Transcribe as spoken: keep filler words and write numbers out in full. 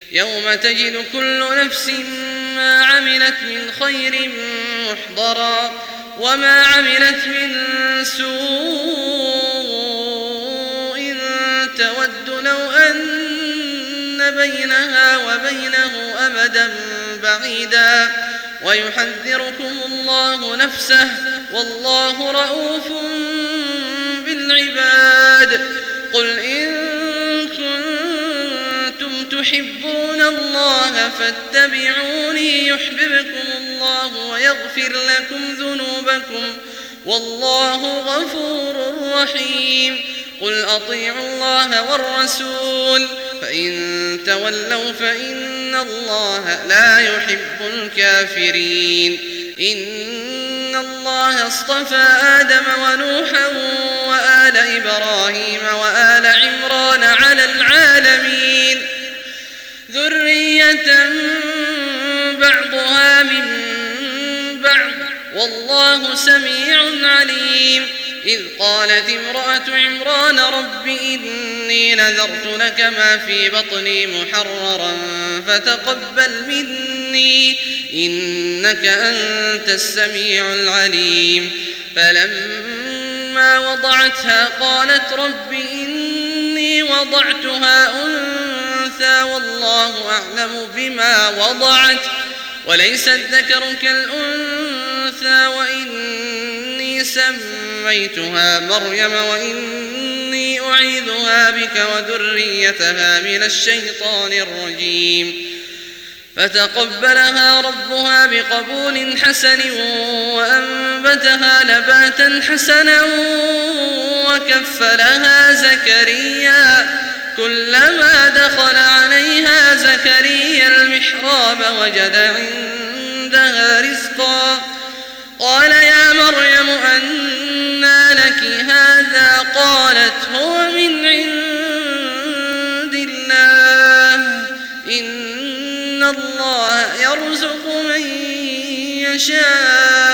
يوم تجد كل نفس ما عملت من خير محضرا وما عملت من سوء تود لو أن بينها وبينه أمدا بعيدا ويحذركم الله نفسه والله رءوف بالعباد. قل إن كنتم تحبون الله فاتبعوني يحببكم الله ويغفر لكم ذنوبكم والله غفور رحيم. قل أطيعوا الله والرسول فإن تولوا فإن الله لا يحب الكافرين. إن الله اصطفى آدم ونوحا وآل إبراهيم وآل عمران على العالمين ذرية بعضها من بعض والله سميع عليم. إذ قالت امرأة عمران رب إني نذرت لك ما في بطني محررا فتقبل مني إنك أنت السميع العليم. فلما وضعتها قالت رب إني وضعتها أنثى والله أعلم بما وضعت وليس الذكر كالأنثى وإني سميتها مريم وإني أعيذها بك وذريتها من الشيطان الرجيم. فتقبلها ربها بقبول حسن وأنبتها نباتا حسنا وكفلها زكريا كلما دخل عليها زكريا المحراب وجد عندها رزقا قال يا مريم أنى لك هذا قالت هو من عند الله إن الله يرزق من يشاء